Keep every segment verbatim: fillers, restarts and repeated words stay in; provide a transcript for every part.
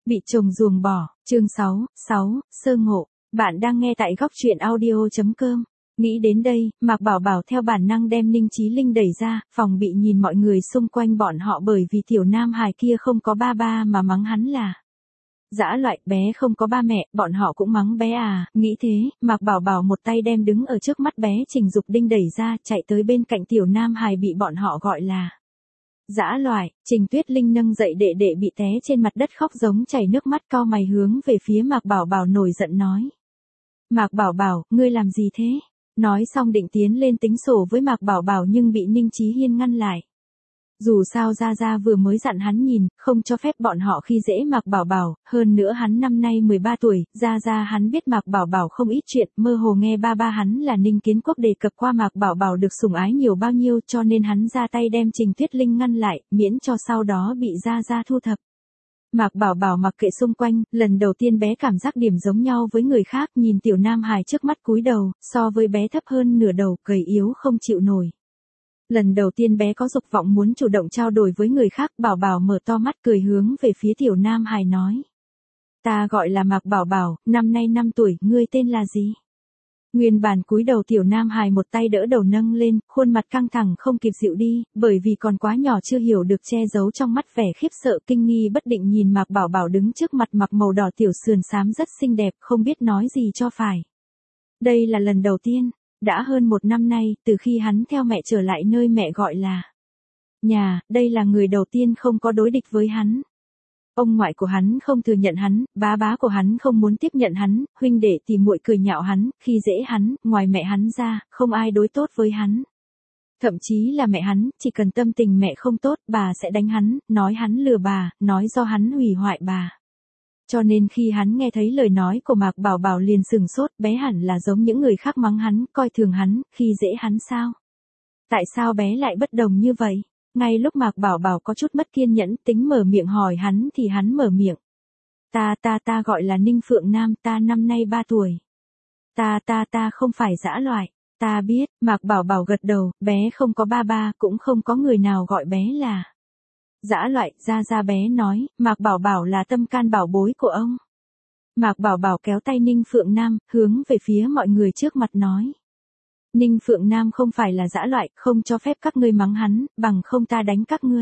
Bị chồng ruồng bỏ, chương sáu, sáu, sơ ngộ. Bạn đang nghe tại góc truyện audio chấm com. Nghĩ đến đây, Mạc Bảo Bảo theo bản năng đem Ninh Chí Linh đẩy ra, phòng bị nhìn mọi người xung quanh bọn họ bởi vì tiểu nam hài kia không có ba ba mà mắng hắn là dã loại, bé không có ba mẹ, bọn họ cũng mắng bé à. Nghĩ thế, Mạc Bảo Bảo một tay đem đứng ở trước mắt bé Trình Dục Đinh đẩy ra, chạy tới bên cạnh tiểu nam hài bị bọn họ gọi là dã loại. Trình Tuyết Linh nâng dậy đệ đệ bị té trên mặt đất khóc giống chảy nước mắt, cau mày hướng về phía Mạc Bảo Bảo nổi giận nói. Mạc Bảo Bảo, ngươi làm gì thế? Nói xong định tiến lên tính sổ với Mạc Bảo Bảo nhưng bị Ninh Chí Hiên ngăn lại. Dù sao Gia Gia vừa mới dặn hắn nhìn, không cho phép bọn họ khi dễ Mạc Bảo Bảo, hơn nữa hắn năm nay mười ba tuổi, Gia Gia hắn biết Mạc Bảo Bảo không ít chuyện, mơ hồ nghe ba ba hắn là Ninh Kiến Quốc đề cập qua Mạc Bảo Bảo được sủng ái nhiều bao nhiêu, cho nên hắn ra tay đem Trình Tuyết Linh ngăn lại, miễn cho sau đó bị Gia Gia thu thập. Mạc Bảo Bảo mặc kệ xung quanh, lần đầu tiên bé cảm giác điểm giống nhau với người khác, nhìn tiểu nam hài trước mắt cúi đầu, so với bé thấp hơn nửa đầu, gầy yếu không chịu nổi. Lần đầu tiên bé có dục vọng muốn chủ động trao đổi với người khác, Bảo Bảo mở to mắt cười hướng về phía tiểu nam hài nói. Ta gọi là Mạc Bảo Bảo, năm nay năm tuổi, ngươi tên là gì? Nguyên bản cúi đầu tiểu nam hài một tay đỡ đầu nâng lên, khuôn mặt căng thẳng không kịp dịu đi, bởi vì còn quá nhỏ chưa hiểu được che giấu trong mắt vẻ khiếp sợ kinh nghi bất định nhìn Mạc Bảo Bảo đứng trước mặt mặc màu đỏ tiểu sườn xám rất xinh đẹp, không biết nói gì cho phải. Đây là lần đầu tiên, đã hơn một năm nay, từ khi hắn theo mẹ trở lại nơi mẹ gọi là nhà, đây là người đầu tiên không có đối địch với hắn. Ông ngoại của hắn không thừa nhận hắn, bá bá của hắn không muốn tiếp nhận hắn, huynh đệ tỉ muội cười nhạo hắn, khi dễ hắn, ngoài mẹ hắn ra, không ai đối tốt với hắn. Thậm chí là mẹ hắn, chỉ cần tâm tình mẹ không tốt, bà sẽ đánh hắn, nói hắn lừa bà, nói do hắn hủy hoại bà. Cho nên khi hắn nghe thấy lời nói của Mạc Bảo Bảo liền sừng sốt, bé hẳn là giống những người khác mắng hắn, coi thường hắn, khi dễ hắn sao? Tại sao bé lại bất đồng như vậy? Ngay lúc Mạc Bảo Bảo có chút mất kiên nhẫn, tính mở miệng hỏi hắn thì hắn mở miệng. Ta ta ta gọi là Ninh Phượng Nam, ta năm nay ba tuổi. Ta ta ta không phải dã loại. Ta biết, Mạc Bảo Bảo gật đầu, bé không có ba ba, cũng không có người nào gọi bé là dã loại. Ra ra bé nói, Mạc Bảo Bảo là tâm can bảo bối của ông. Mạc Bảo Bảo kéo tay Ninh Phượng Nam, hướng về phía mọi người trước mặt nói. Ninh Phượng Nam không phải là dã loại, không cho phép các ngươi mắng hắn, bằng không ta đánh các ngươi.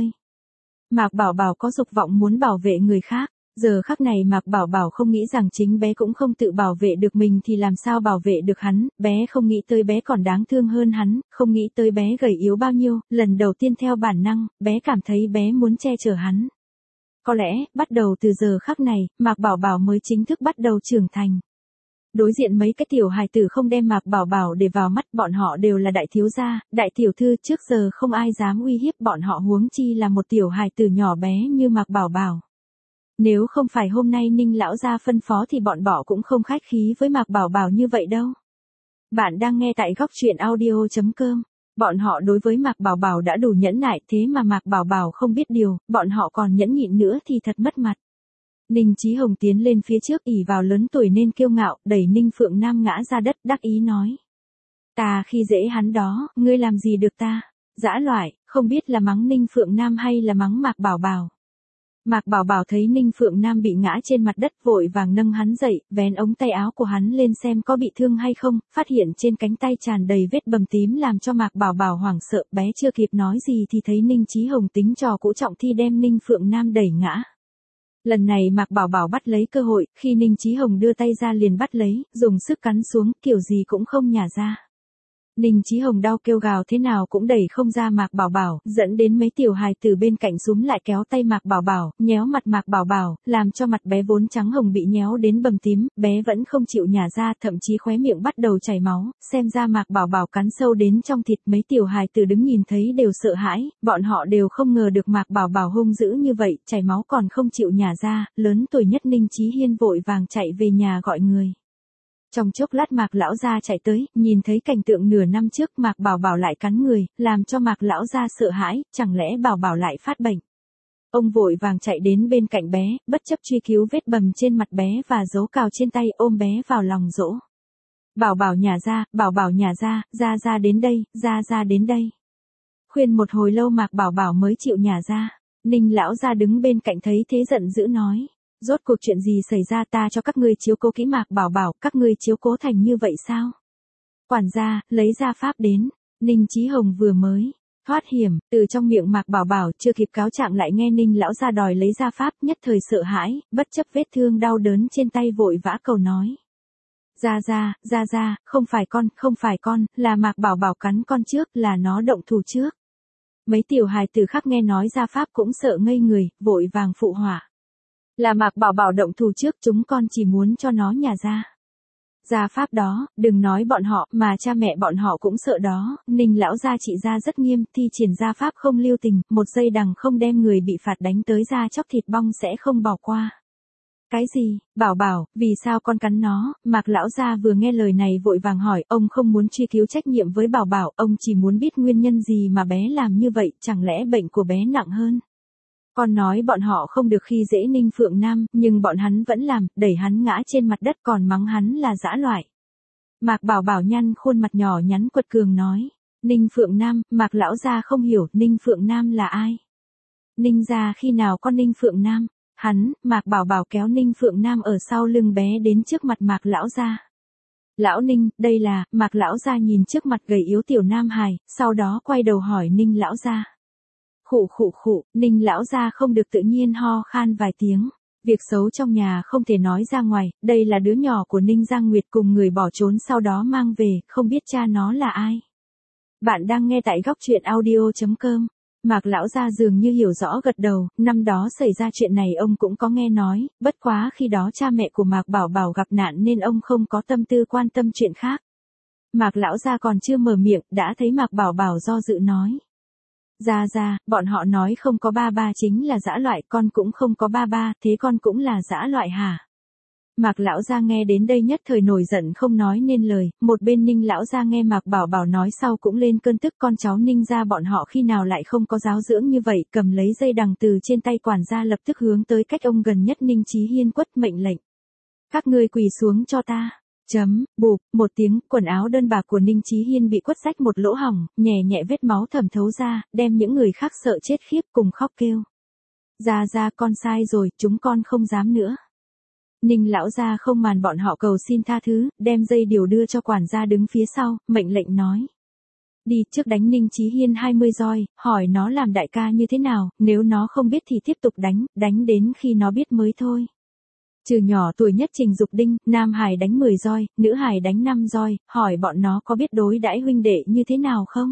Mạc Bảo Bảo có dục vọng muốn bảo vệ người khác, giờ khắc này Mạc Bảo Bảo không nghĩ rằng chính bé cũng không tự bảo vệ được mình thì làm sao bảo vệ được hắn, bé không nghĩ tới bé còn đáng thương hơn hắn, không nghĩ tới bé gầy yếu bao nhiêu, lần đầu tiên theo bản năng, bé cảm thấy bé muốn che chở hắn. Có lẽ, bắt đầu từ giờ khắc này, Mạc Bảo Bảo mới chính thức bắt đầu trưởng thành. Đối diện mấy cái tiểu hài tử không đem Mạc Bảo Bảo để vào mắt, bọn họ đều là đại thiếu gia, đại tiểu thư, trước giờ không ai dám uy hiếp bọn họ, huống chi là một tiểu hài tử nhỏ bé như Mạc Bảo Bảo. Nếu không phải hôm nay Ninh lão gia phân phó thì bọn họ cũng không khách khí với Mạc Bảo Bảo như vậy đâu. Bạn đang nghe tại góc truyện audio chấm com. Bọn họ đối với Mạc Bảo Bảo đã đủ nhẫn nại, thế mà Mạc Bảo Bảo không biết điều, bọn họ còn nhẫn nhịn nữa thì thật mất mặt. Ninh Chí Hồng tiến lên phía trước, ỷ vào lớn tuổi nên kiêu ngạo, đẩy Ninh Phượng Nam ngã ra đất, đắc ý nói. Ta khi dễ hắn đó, ngươi làm gì được ta? Dã loại, không biết là mắng Ninh Phượng Nam hay là mắng Mạc Bảo Bảo. Mạc Bảo Bảo thấy Ninh Phượng Nam bị ngã trên mặt đất, vội vàng nâng hắn dậy, vén ống tay áo của hắn lên xem có bị thương hay không, phát hiện trên cánh tay tràn đầy vết bầm tím làm cho Mạc Bảo Bảo hoảng sợ, bé chưa kịp nói gì thì thấy Ninh Chí Hồng tính trò cũ trọng thi đem Ninh Phượng Nam đẩy ngã. Lần này Mạc Bảo Bảo bắt lấy cơ hội, khi Ninh Chí Hồng đưa tay ra liền bắt lấy, dùng sức cắn xuống, kiểu gì cũng không nhả ra. Ninh Chí Hồng đau kêu gào thế nào cũng đẩy không ra Mạc Bảo Bảo, dẫn đến mấy tiểu hài từ bên cạnh súm lại kéo tay Mạc Bảo Bảo, nhéo mặt Mạc Bảo Bảo, làm cho mặt bé vốn trắng hồng bị nhéo đến bầm tím, bé vẫn không chịu nhả ra, thậm chí khóe miệng bắt đầu chảy máu, xem ra Mạc Bảo Bảo cắn sâu đến trong thịt. Mấy tiểu hài từ đứng nhìn thấy đều sợ hãi, bọn họ đều không ngờ được Mạc Bảo Bảo hung dữ như vậy, chảy máu còn không chịu nhả ra, lớn tuổi nhất Ninh Chí Hiên vội vàng chạy về nhà gọi người. Trong chốc lát Mạc lão gia chạy tới, nhìn thấy cảnh tượng nửa năm trước Mạc Bảo Bảo lại cắn người, làm cho Mạc lão gia sợ hãi, chẳng lẽ Bảo Bảo lại phát bệnh. Ông vội vàng chạy đến bên cạnh bé, bất chấp truy cứu vết bầm trên mặt bé và dấu cào trên tay, ôm bé vào lòng dỗ. Bảo Bảo nhả ra, Bảo Bảo nhả ra, ra ra đến đây, ra ra đến đây. Khuyên một hồi lâu Mạc Bảo Bảo mới chịu nhả ra. Ninh lão gia đứng bên cạnh thấy thế giận dữ nói. Rốt cuộc chuyện gì xảy ra, ta cho các ngươi chiếu cố kỹ Mạc Bảo Bảo, các ngươi chiếu cố thành như vậy sao? Quản gia, lấy ra pháp đến. Ninh Chí Hồng vừa mới thoát hiểm, từ trong miệng Mạc Bảo Bảo chưa kịp cáo trạng lại nghe Ninh lão gia đòi lấy ra pháp, nhất thời sợ hãi, bất chấp vết thương đau đớn trên tay vội vã cầu nói. Ra ra, ra ra, không phải con, không phải con, là Mạc Bảo Bảo cắn con trước, là nó động thủ trước. Mấy tiểu hài tử khác nghe nói ra pháp cũng sợ ngây người, vội vàng phụ họa. Là Mạc Bảo Bảo động thủ trước, chúng con chỉ muốn cho nó nhả ra. Gia pháp đó, đừng nói bọn họ, mà cha mẹ bọn họ cũng sợ đó, Ninh lão gia trị gia rất nghiêm, thi triển gia pháp không lưu tình, một giây đằng không đem người bị phạt đánh tới da chóc thịt bong sẽ không bỏ qua. Cái gì, Bảo Bảo, vì sao con cắn nó? Mạc lão gia vừa nghe lời này vội vàng hỏi, ông không muốn truy cứu trách nhiệm với Bảo Bảo, ông chỉ muốn biết nguyên nhân gì mà bé làm như vậy, chẳng lẽ bệnh của bé nặng hơn? Con nói bọn họ không được khi dễ Ninh Phượng Nam, nhưng bọn hắn vẫn làm, đẩy hắn ngã trên mặt đất còn mắng hắn là dã loại. Mạc Bảo Bảo nhăn khuôn mặt nhỏ nhắn quật cường nói. Ninh Phượng Nam, Mạc lão gia không hiểu, Ninh Phượng Nam là ai? Ninh gia khi nào con Ninh Phượng Nam? Hắn, Mạc Bảo Bảo kéo Ninh Phượng Nam ở sau lưng bé đến trước mặt Mạc lão gia. Lão Ninh, đây là, Mạc lão gia nhìn trước mặt gầy yếu tiểu nam hài, sau đó quay đầu hỏi Ninh lão gia. Khụ khụ khụ, Ninh lão gia không được tự nhiên ho khan vài tiếng. Việc xấu trong nhà không thể nói ra ngoài, đây là đứa nhỏ của Ninh Giang Nguyệt cùng người bỏ trốn sau đó mang về, không biết cha nó là ai. Bạn đang nghe tại góc truyện audio chấm com. Mạc lão gia dường như hiểu rõ gật đầu, năm đó xảy ra chuyện này ông cũng có nghe nói, bất quá khi đó cha mẹ của Mạc Bảo Bảo gặp nạn nên ông không có tâm tư quan tâm chuyện khác. Mạc lão gia còn chưa mở miệng, đã thấy Mạc Bảo Bảo do dự nói. Ra ra, bọn họ nói không có ba ba chính là dã loại, con cũng không có ba ba, thế con cũng là dã loại hả? Mạc lão gia nghe đến đây nhất thời nổi giận không nói nên lời, một bên Ninh lão gia nghe Mạc Bảo Bảo nói sau cũng lên cơn tức, con cháu Ninh gia bọn họ khi nào lại không có giáo dưỡng như vậy, cầm lấy dây đằng từ trên tay quản gia lập tức hướng tới cách ông gần nhất Ninh Chí Hiên quất mệnh lệnh. Các ngươi quỳ xuống cho ta. Chấm, bụp, một tiếng, quần áo đơn bạc của Ninh Chí Hiên bị quất rách một lỗ hỏng, nhẹ nhẹ vết máu thẩm thấu ra, đem những người khác sợ chết khiếp cùng khóc kêu. Ra ra con sai rồi, chúng con không dám nữa. Ninh lão gia không màn bọn họ cầu xin tha thứ, đem dây điều đưa cho quản gia đứng phía sau, mệnh lệnh nói. Đi trước đánh Ninh Chí Hiên hai mươi roi, hỏi nó làm đại ca như thế nào, nếu nó không biết thì tiếp tục đánh, đánh đến khi nó biết mới thôi. Trừ nhỏ tuổi nhất Trình Dục Đinh, nam hài đánh mười roi, nữ hài đánh năm roi, hỏi bọn nó có biết đối đãi huynh đệ như thế nào không?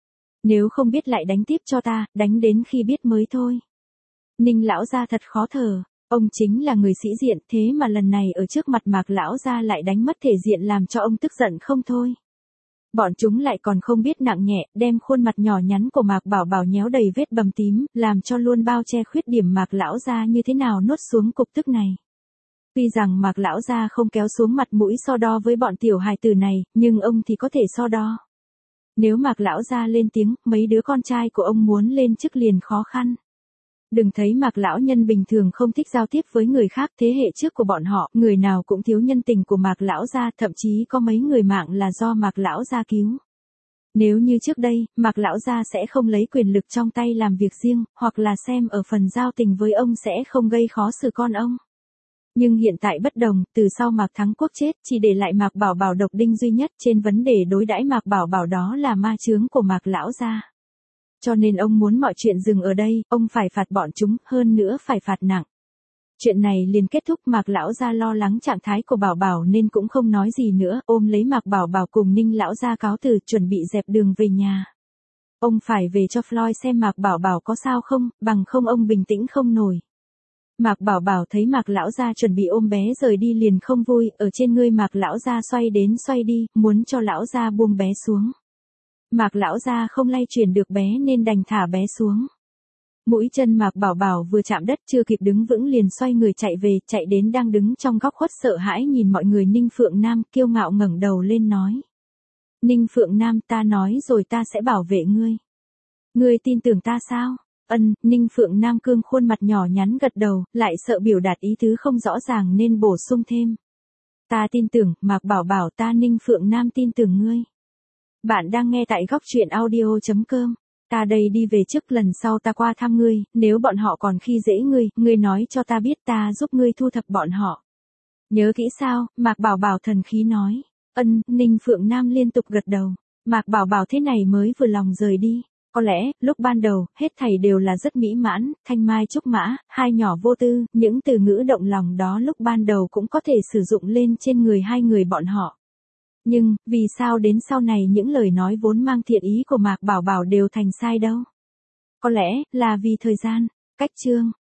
Nếu không biết lại đánh tiếp cho ta, đánh đến khi biết mới thôi. Ninh lão gia thật khó thở, ông chính là người sĩ diện, thế mà lần này ở trước mặt Mạc lão gia lại đánh mất thể diện làm cho ông tức giận không thôi. Bọn chúng lại còn không biết nặng nhẹ, đem khuôn mặt nhỏ nhắn của Mạc Bảo Bảo nhéo đầy vết bầm tím, làm cho luôn bao che khuyết điểm Mạc lão gia như thế nào nuốt xuống cục tức này. Tuy rằng Mạc lão gia không kéo xuống mặt mũi so đo với bọn tiểu hài tử này, nhưng ông thì có thể so đo. Nếu Mạc lão gia lên tiếng, mấy đứa con trai của ông muốn lên chức liền khó khăn. Đừng thấy Mạc lão nhân bình thường không thích giao tiếp với người khác, thế hệ trước của bọn họ, người nào cũng thiếu nhân tình của Mạc lão gia, thậm chí có mấy người mạng là do Mạc lão gia cứu. Nếu như trước đây, Mạc lão gia sẽ không lấy quyền lực trong tay làm việc riêng, hoặc là xem ở phần giao tình với ông sẽ không gây khó xử con ông. Nhưng hiện tại bất đồng, từ sau Mạc Thắng Quốc chết, chỉ để lại Mạc Bảo Bảo độc đinh duy nhất, trên vấn đề đối đãi Mạc Bảo Bảo đó là ma chướng của Mạc lão gia. Cho nên ông muốn mọi chuyện dừng ở đây, ông phải phạt bọn chúng, hơn nữa phải phạt nặng. Chuyện này liền kết thúc, Mạc lão gia lo lắng trạng thái của Bảo Bảo nên cũng không nói gì nữa, ôm lấy Mạc Bảo Bảo cùng Ninh lão gia cáo từ, chuẩn bị dẹp đường về nhà. Ông phải về cho Floyd xem Mạc Bảo Bảo có sao không, bằng không ông bình tĩnh không nổi. Mạc Bảo Bảo thấy Mạc lão gia chuẩn bị ôm bé rời đi liền không vui, ở trên người Mạc lão gia xoay đến xoay đi, muốn cho lão gia buông bé xuống. Mạc lão gia không lay chuyển được bé nên đành thả bé xuống. Mũi chân Mạc Bảo Bảo vừa chạm đất chưa kịp đứng vững liền xoay người chạy về, chạy đến đang đứng trong góc khuất sợ hãi nhìn mọi người. Ninh Phượng Nam kiêu ngạo ngẩng đầu lên nói. Ninh Phượng Nam, ta nói rồi ta sẽ bảo vệ ngươi. Ngươi tin tưởng ta sao? Ân, Ninh Phượng Nam cương khuôn mặt nhỏ nhắn gật đầu, lại sợ biểu đạt ý tứ không rõ ràng nên bổ sung thêm. Ta tin tưởng, Mạc Bảo Bảo, ta Ninh Phượng Nam tin tưởng ngươi. Bạn đang nghe tại góc truyện audio chấm com. Ta đây đi về trước, lần sau ta qua thăm ngươi, nếu bọn họ còn khi dễ ngươi, ngươi nói cho ta biết, ta giúp ngươi thu thập bọn họ. Nhớ kỹ sao? Mạc Bảo Bảo thần khí nói. Ân, Ninh Phượng Nam liên tục gật đầu. Mạc Bảo Bảo thế này mới vừa lòng rời đi. Có lẽ, lúc ban đầu, hết thảy đều là rất mỹ mãn, thanh mai trúc mã, hai nhỏ vô tư, những từ ngữ động lòng đó lúc ban đầu cũng có thể sử dụng lên trên người hai người bọn họ. Nhưng, vì sao đến sau này những lời nói vốn mang thiện ý của Mạc Bảo Bảo đều thành sai đâu? Có lẽ, là vì thời gian. Cách chương.